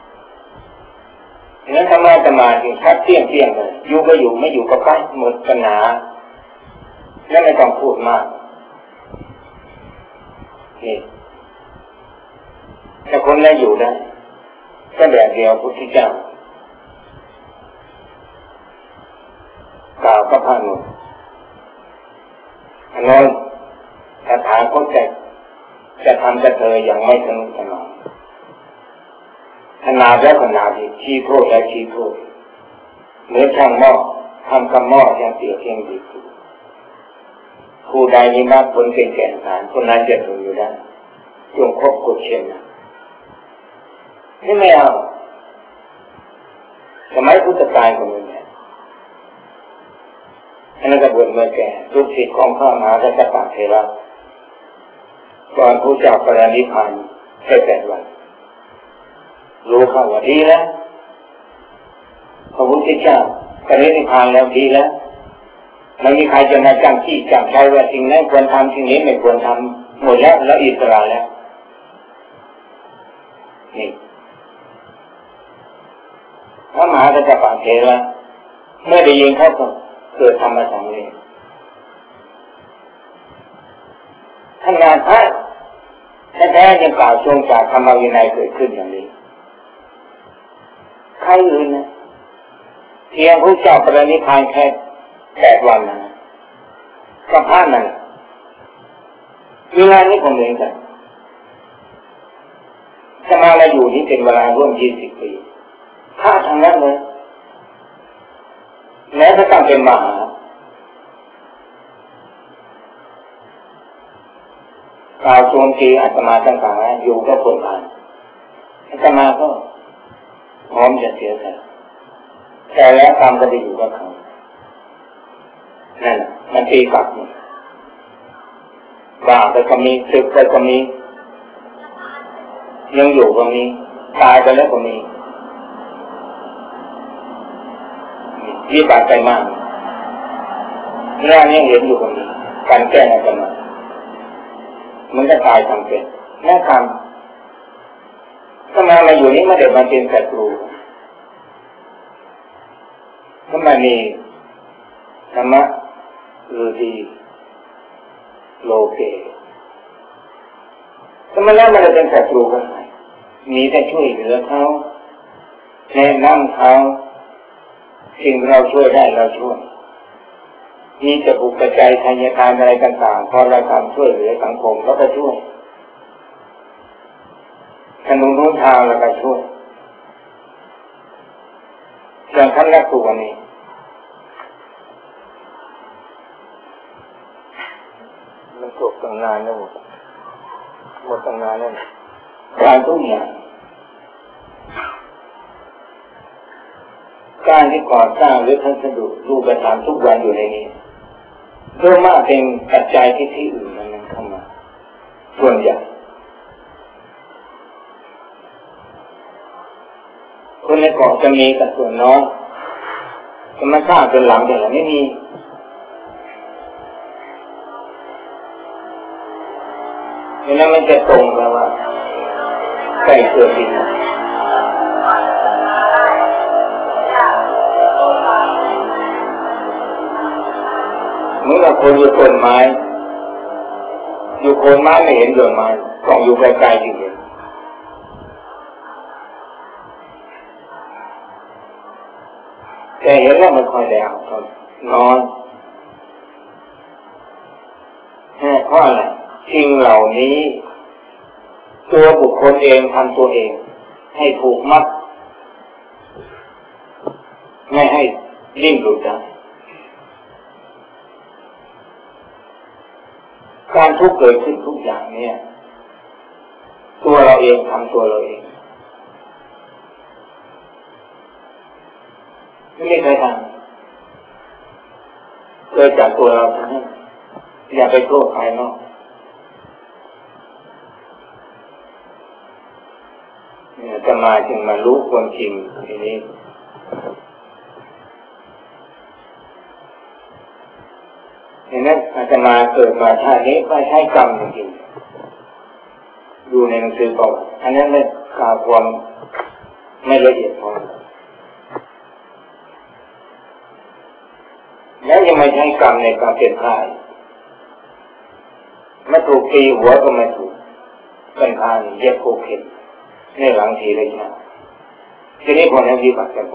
นั้นธรรมะจึงชัดเที่ยงเลยอยู่ก็อยู่ไม่อยู่ก็ไปหมดปัญหาแล้วไม่ต้องพูดมากนี่แต่คนนั้นอยู่ได้ก็แบบเดียวพุทธเจ้ากล่าวกับพระนนท์คาถาก็จะทำกับเธออย่างไม่สนุกสนานขนาดแล้วขนาดอีกชี้โทษและชี้โทษเหมือนช่างหม้อทำกับหม้ออย่างเสียเพียงดีผู้ใดมีมากผลเป็นแก่นสารคนนั้นจะทนอยู่ได้จงคบกฎเช่นนั้นนี่ไม่เอาสมัยพุทธกาลก็เหมือนกันอันนั้นก็บวชเมื่อแก่ลูกศิษย์ของพระมหากัสสปะเถระก่อนพระเจ้าปรินิพพานแค่8 วันรู้เข้าว่าดีแล้วพระพุทธเจ้าปรินิพพานแล้วดีแล้วไม่มีใครจะมาจำที่จำใช้ว่าสิ่งนั้นควรทำสิ่งนี้ไม่ควรทำหมดแล้วอิสระแล้วนี่พระมหากัสสปะเถระเมื่อได้ยินเขาก็เกิดธรรมสังเวชท่านงานพระแท้ๆยังกล่าวทรงจากธรรมวินัยเกิดขึ้นอย่างนี้ใครอื่นนะเพียงพระเจ้าปรินิพพานแค่8 วันนะกับพระนั่นเวลานี้ผมเองกันจะมาอยู่นี้เป็นเวลาร่วม20 ปีพระทั้งนั้นเลยแม้จะต้องเป็นมหากล่าวโจมตีอาตมาต่างๆอยู่ก็ผลผ่านอาตมาก็พร้อมจะเสียใจแต่แล้วกรรมก็ได้อยู่กับเขานั่นมันตีกลับว่าไปก็มีศึกไปก็มียังอยู่ก็มีตายไปแล้วก็มีวิบัติไปมากเรื่องนี้เห็นอยู่ก็มีการแก้อาตมามันก็ตายทำเป็นแม่คำถ้ามาอยู่นี้ไม่ได้มาเป็นศัตรูถ้ามามีธรรมะดีโลเกถ้ามาแล้วมันจะเป็นศัตรูกันไหมมีแต่ช่วยเหลือเขาแนะนำเขาสิ่งเราช่วยได้เราช่วยมีจะบุกกระจายทายทานอะไรต่างๆพอเราทำช่วยเหลือสังคมเราก็ช่วยขนมนู้นทางเราก็ช่วยอย่างท่านนักตัวนี้มันจบตั้งนานแล้วหมดตั้งนานแล้วการทุกอย่างการที่ก่อสร้างหรือพัสดุรูปธรรมทุกวันอยู่ในนี้เพิ่มมากเป็นปัจจัยที่อื่นนั้นเข้ามาส่วนใหญ่คนในเกาะจะมีแต่ส่วนน้อยจะมาสร้างเป็นหลังแต่ละไม่มีเพราะนั้นมันจะตรงแล้วว่าใกล้เกิดดินเมื่อคนอยู่ต้นไม้อยู่โคนไม้ไม่เห็นดอกไม้ต้องอยู่ไกลๆจริงๆแต่เห็นแล้วมันคอยได้เอาครับนอนเพราะอะไรสิ่งเหล่านี้ตัวบุคคลเองทำตัวเองให้ถูกมัดไม่ให้ดิ้นหลุดได้การทุกข์เกิดขึ้นทุกอย่างเนี่ยตัวเราเองทำตัวเราเองไม่มีใครทำเกิดจากตัวเราทั้งนั้นอย่าไปโทษใครนอกเนี่ยจะมาจึงมารู้ความจริงทีนี้เห็นไหมอาตมาเกิดมาชาตินี้ไม่ใช่กรรมจริงๆดูในหนังสือบอกอันนั้นไม่กล่าวความไม่ละเอียดพอแล้วยังไม่ใช่กรรมในการเป็นพายไม่ถูกตีหัวก็ไม่ถูกเป็นพายเย็บโคเข็มในหลังทีเลยนะทีนี้คนนั้นวิบัติกัน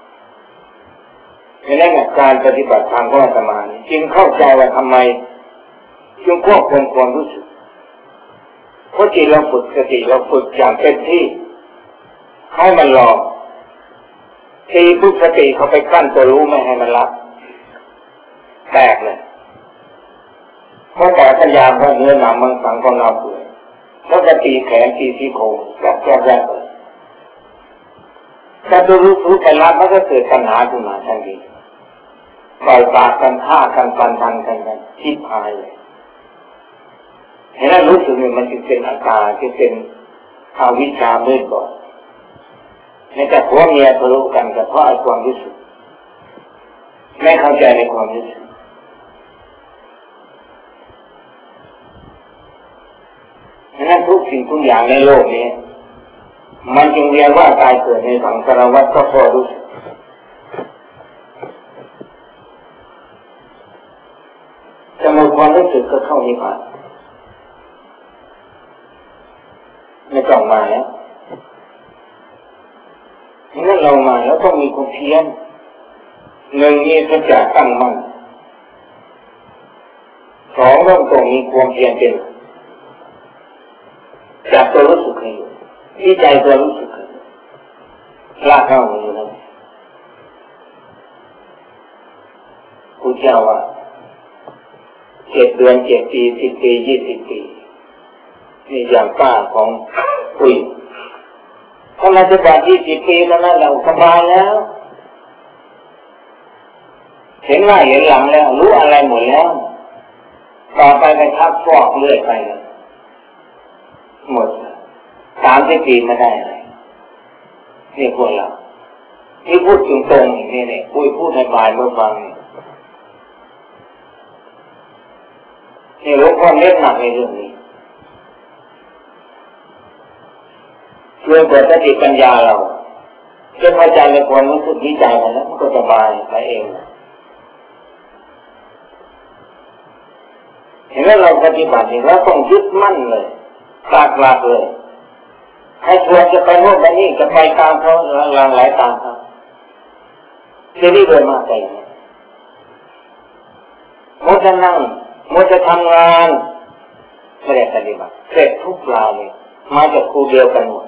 ในนั้นการปฏิบัติทางของอาตมาจึงเข้าใจว่าทำไมจึงควบคุมความรู้สึกเพราะจิตเราฝึกสติเราฝึกอย่างเต็มที่ให้มันหลอกทีพุทธสติเขาไปกั้นตัวรู้ไม่ให้มันรับแตกเลยเพราะแต่ปัญญาเพราะเนื้อหนังมังสังของเราเปื่อยแล้วก็ตีแขนตีที่โครงแบบแยกเลยแต่ตัวรู้ไปรับมันก็เกิดปัญหาขึ้นมาทันทีปล่อยปากกันฆ่ากันฟันทันกันชิบหายเลยเห็นแล้วรู้สึกมันจึงเป็นอาการที่เป็นอวิชชามืดบอดในแต่ผัวเมียทะเลาะกันก็เพราะความรู้สึกไม่เข้าใจในความรู้สึกนั้นทุกสิ่งทุกอย่างในโลกนี้มันจึงเรียกว่าตายเกิดในสังสารวัฏก็พอรู้สึกจะหมดความรู้สึกก็เข้านิพพานไม่ต้องมาแล้วงั้นเรามาแล้วต้องมีความเพียรหนึ่งมีสัจจะตั้งมั่นสองต้องมีความเพียรเป็นจับตัวรู้สึกให้อยู่วิจัยตัวรู้สึกให้ลากเข้าอยู่นั่นพุทธเจ้าว่า7 เดือน 7 ปี 10 ปี 20 ปีนี่อย่างป้าของคุยถ้ามาจะบาด20 ปีแล้วนะเราสบายแล้วเห็นหน้าเห็นหลังแล้วรู้อะไรหมดแล้วต่อไปไปทักฟอกเรื่อยไปเลยหมด30 ปีไม่ได้อะไรนี่พวกเราที่พูดตรงๆนี่เนี่ยพูดให้บายเมื่อฟังนี่หลวงพ่อเน้นหนักในเรื่องนี้ช่วยเปิดสติปัญญาเราจนเข้าใจในความรู้สึกวิจัยกันแล้วมันก็สบายไปเองเห็นไหมเราปฏิบัตินี่เราต้องยึดมั่นเลยหลักเลยให้ชวนจะไปโน่นไปนี่จะไปตามเขาหลังไหลตามเขาจะได้เดินมาไปมัวจะนั่งมัวจะทำงานไม่ได้ปฏิบัติเสร็จทุกรายเลยมาจากครูเดียวกันหมด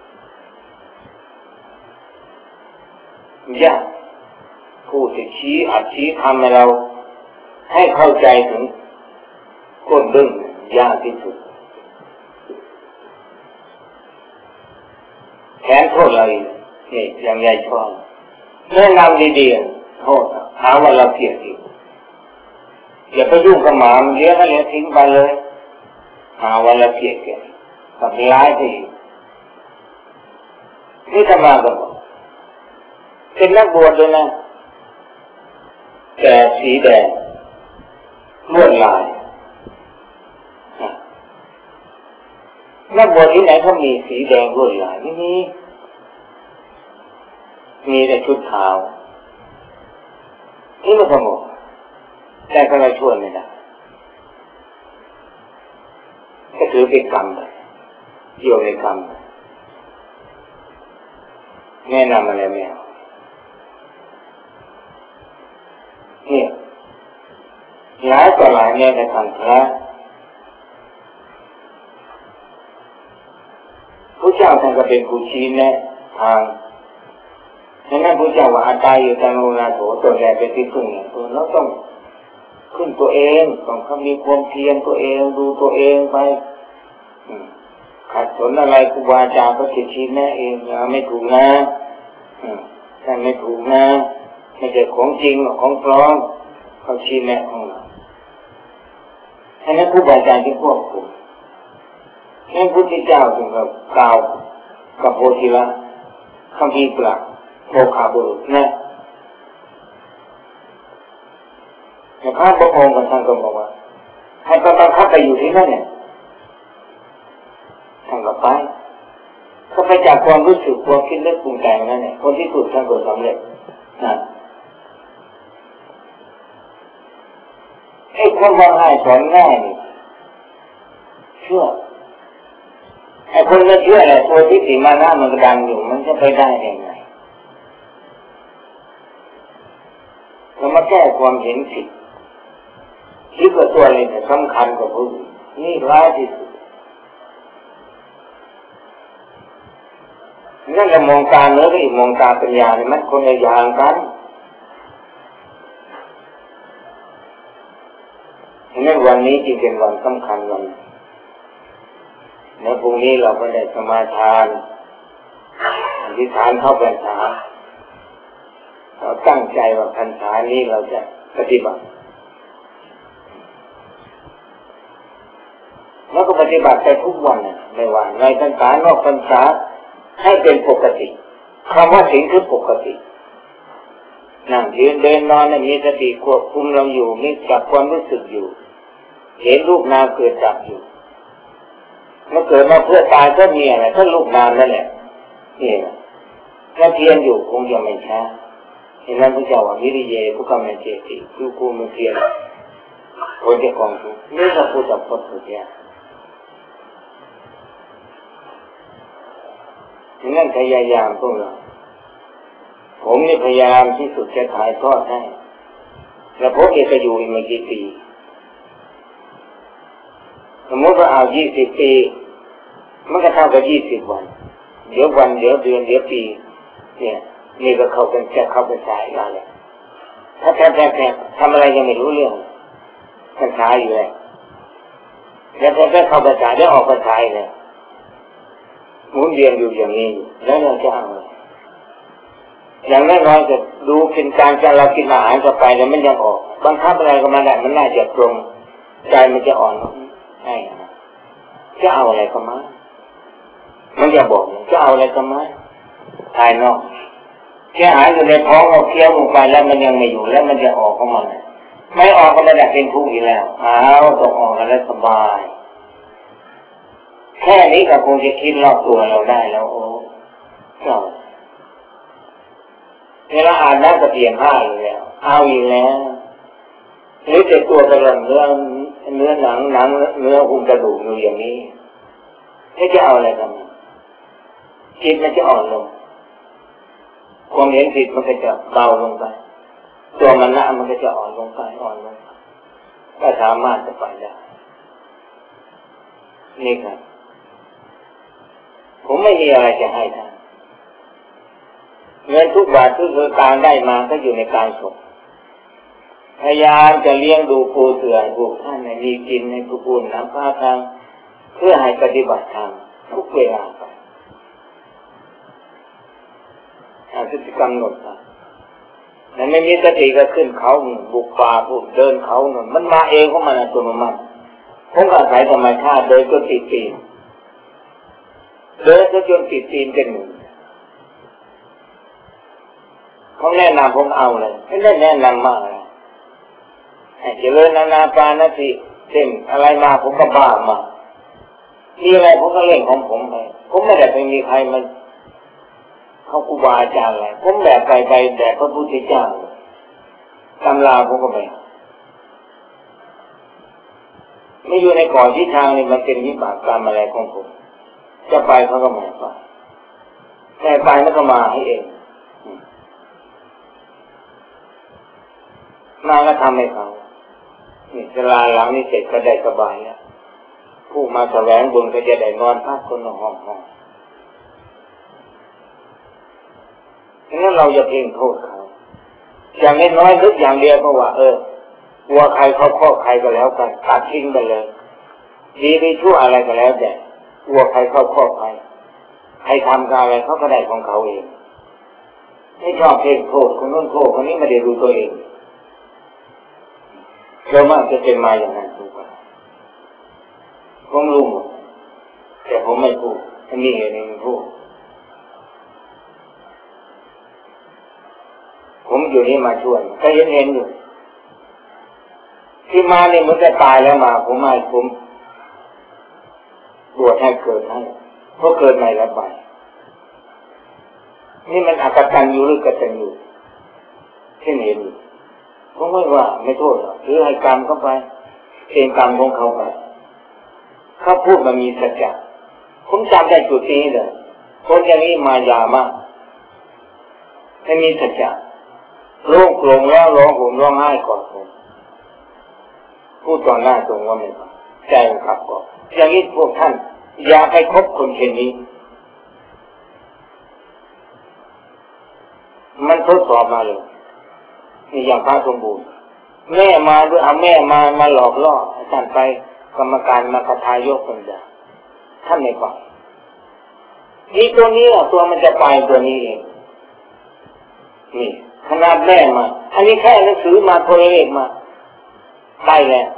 ยากผู้จะชี้อัดชี้ทำให้เราให้เข้าใจถึงก้นบึ้งยากที่สุดแทนโทษเรานี่อย่างใหญ่ชอบแนะนำดีๆโทษหาว่าเราเกลียดอีกอย่าไปยุ่งกับหมามันเลี้ยงให้เลี้ยงทิ้งไปเลยหาว่าเราเกลียดกับร้ายที่นี่ทำมาก็บอกเป็นนักบวชเลยนะแต่สีแดงลวดลายนักบวชที่ไหนเขามีสีแดงลวดลายไม่มีแต่ชุดขาวนี่มันสมองแต่ก็เราช่วยไม่ได้ก็ถือเป็นกรรมไปเกี่ยวในกรรมแนะนำอะไรไม่เอาเนี่ยหลายต่อหลายแนวในทางพระพระเจ้าท่านก็เป็นผู้ชี้แนะทางฉะนั้นพระเจ้าว่าอาตายอยู่ทางโลนาโถตัวแรกเป็นที่พึ่งเนี่ยตัวเราต้องขึ้นตัวเองต้องมีความเพียรตัวเองดูตัวเองไปขัดสนอะไรครูบาอาจารย์ก็ชี้แนะเองไม่ถูกนะถ้าไม่ถูกนะไม่ใช่ของจริงหรอกของปลอมเขาชี้แนะของเราฉะนั้นครูบาอาจารย์ที่ควบคุมนั่นพุทธเจ้าจึงกล่าวกับโพธิละคำพีปราโมฆะบุรุษนะแต่ข้าพระองค์กับท่านก็บอกว่าให้ก็ต้องเข้าไปอยู่ที่นั่นเนี่ยท่านก็ไปก็ไปจากความรู้สึกความคิดเล็กปรุงแต่งนั่นเนี่ยคนที่สุดท่านก็สำเร็จนะไอ้คนว่าง่ายสอนง่ายนี่เชื่อไอ้คนไม่เชื่อแหละตัวที่สีมาหน้ามันดังอยู่มันจะไปได้ยังไงเรามาแก้ความเห็นผิดคิดว่าตัวอะไรแต่สำคัญกว่าผู้อื่นนี่ร้ายที่สุดนั่นจะมองตาเนื้อกับอีกมองตาปัญญาเนี่ยมันคนละอย่างกันนั่นวันนี้จึงเป็นวันสำคัญวันในพรุ่งนี้เราก็ได้สมาทานอธิษฐานเข้าพรรษาเราตั้งใจว่าพรรษานี้เราจะปฏิบัติแล้วก็ปฏิบัติไปทุกวันไม่ว่าในพรรษานอกพรรษาให้เป็นปกติคำว่าสิ่งคือปกตินั่งยืนเดินนอนมีสติควบคุมเราอยู่มีจับความรู้สึกอยู่เห็นรูปนามเกิดดับอยู่มันเกิดมาเพื่อตายเพื่อมีอะไรถ้าลูกนานนั่นแหละนี่นะถ้าเพียรอยู่คงจะไม่ช้าเห็นนั้นพระเจ้าว่าวิริเยทุกขเมเจติคือกูมันเพียรโอ้ยจะกองทุกนี่ก็พูดกับคนสุดยอดฉะนั้นพยายามพวกเราผมนี่พยายามที่สุดจะถ่ายทอดให้แล้วพวกเอกอยู่มากี่ปีสมมติว่าเอา20 ปีมันก็เท่ากับ20 วันเดี๋ยววันเดี๋ยวเดือนเดี๋ยวปีเนี่ยนี่ก็เข้ากันจะเข้ากันสายมาเลยถ้าแท้ทำอะไรยังไม่รู้เรื่องกันสายอยู่เลยแล้วแท้เข้ากันสายได้ออกกันสายเลยหมุนเวียนอยู่อย่างนี้แล้วเราจะเอาอะไรอย่างน้อยๆจะดูเป็นการจะเรากินอาหารเข้าไปแล้วมันยังออกบังคับอะไรก็มาได้มันน่าจะตรงใจมันจะอ่อนใช่จะเอาอะไรก็มามันจะบอกจะเอาอะไรก็มาภายนอกแค่หายอยู่ในท้องเราเคี้ยวลงไปแล้วมันยังไม่อยู่แล้วมันจะออกของมันไม่ออกก็ไม่ได้เป็นทุกข์อีกแล้วต้องออกแล้วสบายแค่นี้ก็คงจะคิดรอบตัวเราได้แล้วโอ้ก็เวลาอ่านน้ำก็เปลี่ยนผ้าอีกแล้วเอาอีกแล้วหรือแต่ตัวกระเนื้อหนังเนื้อหุ้มกระดูกอยู่อย่างนี้จะเอาอะไรกันจิตมันจะอ่อนลงความเห็นผิดมันก็จะเบาลงไปตัวมันละมันก็จะอ่อนลงไปก็สามารถจะไปได้นี่ครับผมไม่มีอะไรจะให้ท่านเงินทุกบาททุกสตางค์ได้มาก็อยู่ในการส่งพยายามจะเลี้ยงดูปูเสือผูกท่านในมีกินในผู้บุญน้ำผ้าทางเพื่อให้ปฏิบัติธรรมทุกเวลาไปจะกำหนดนะแต่ไม่มีสติก็ขึ้นเขาบุกป่าพูดเดินเขาหนุนมันมาเองของมันอัตโนมัติผมก็อาศัยธรรมชาติเดินจนติดตีนเดินจนติดตีนเป็นหนึ่งเขาแนะนำผมเอาเลยไม่ได้แนะนำมากเลยเจริญนาปานติเส้นอะไรมาผมก็บ้ามามีอะไรผมก็เล่นของผมไปผมไม่ได้ไปมีใครมันเขาครูบาอาจารย์อะไรผมแบบไปแบบพระพุทธเจ้าตำราผมก็ไปไม่อยู่ในก่อนที่ทางนี่มันเป็นวิบากกรรมอะไรของผมจะไปเขาก็ไม่ไปแต่ไปแล้วก็มาให้เองมาก็ทำให้เขานี่เวลาหลังนี้เสร็จก็ได้สบายแล้วผู้มาแสวงบุญก็จะได้นอนพักคนละห้องฉะนั้นเราอย่าเพ่งโทษเขาอย่างน้อยๆนึกอย่างเดียวก็ว่าวัวใครเขาครอบใครก็แล้วกันตัดทิ้งไปเลยดีไปชั่วอะไรก็แล้วแต่วัวใครเขาครอบใครทำการอะไรเขาก็ได้ของเขาเองไม่ชอบเพ่งโทษคนนู้นโทษคนนี้ไม่ได้ดูตัวเองเรามากจะเป็นมาอย่างนั้นทุกคนผมรู้หมดแต่ผมไม่พูดมีเหตุหนึ่งพูดผมอยู่นี่มาช่วยก็เห็นอยู่ที่มาเนี่ยมันจะตายแล้วมาผมบวชให้เกิดให้เพราะเกิดใหม่แล้วไปนี่มันอกตัญญูหรือกตัญญูที่เห็นผมไม่ว่าไม่โทษหรอกหรือให้กรรมเข้าไปเองกรรมของเขาไปเขาพูดมันมีสัจจะผมจำได้จุดนี้เลยคนอย่างนี้มายามากไม่มีสัจจะร้องโกรธแล้วร้องห่มร้องไห้ก่อนผมพูดตอนหน้าตรงว่าไม่ใจมันขับก่อนอย่างนี้พวกท่านอย่าไปคบคนเช่นนี้มันทดสอบมาเลยนี่อย่างพระสมบูรณ์แม่มาด้วยเอาแม่มาหลอกล่อท่านไปกรรมการมากระทายกคนเดียวท่านไม่ฟังนี่ตัวนี้ตัวมันจะไปตัวนี้เองนี่ขนาดแม่มาอันนี้แค่หนังสือมาโทรเลขมาไปแล้ว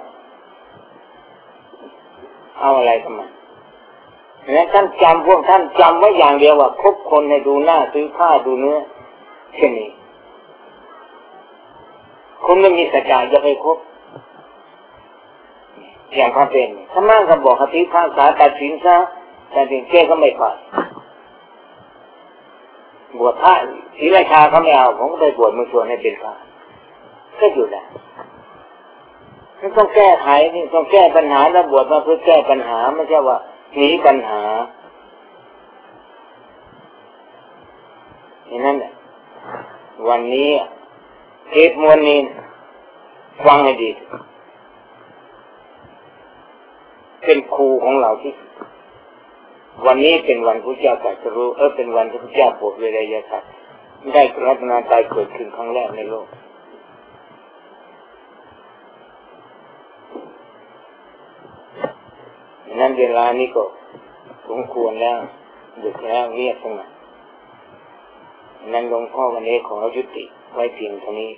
เอาอะไรกันมาเนี่ยท่านจำพวกท่านจำไว้อย่างเดียวว่าคบคนให้ดูหน้าซื้อผ้าดูเนื้อแค่นี้คุณไม่มีสัจจะจะไปคบอย่างพระเป็นถ้ามั่งก็บอกคติภาษาตัดสินซะแต่ถึงแก้ก็ไม่ผ่านบวชพระศรีราชาเขาไม่เอาผมก็ไปบวชมาชวนให้เป็นพระก็อยู่ได้ต้องแก้ไขนี่ต้องแก้ปัญหาแล้วบวชมาเพื่อแก้ปัญหาไม่ใช่ว่าหนีปัญหาอย่างนั้นแหละวันนี้เทศมวลนี้ฟังให้ดีเป็นครูของเราที่วันนี้เป็นวันพระเจ้าตรัสรู้เป็นวันที่พระเจ้าโปรดเวไนยสัตว์ได้รัตนตรัยเกิดขึ้นครั้งแรกในโลกนั้นเวลานี้ก็สมควรแล้วดึกแล้วเงียบสงบนั้นหลวงพ่อวันนี้ขอยุติไว้เพียงเท่านี้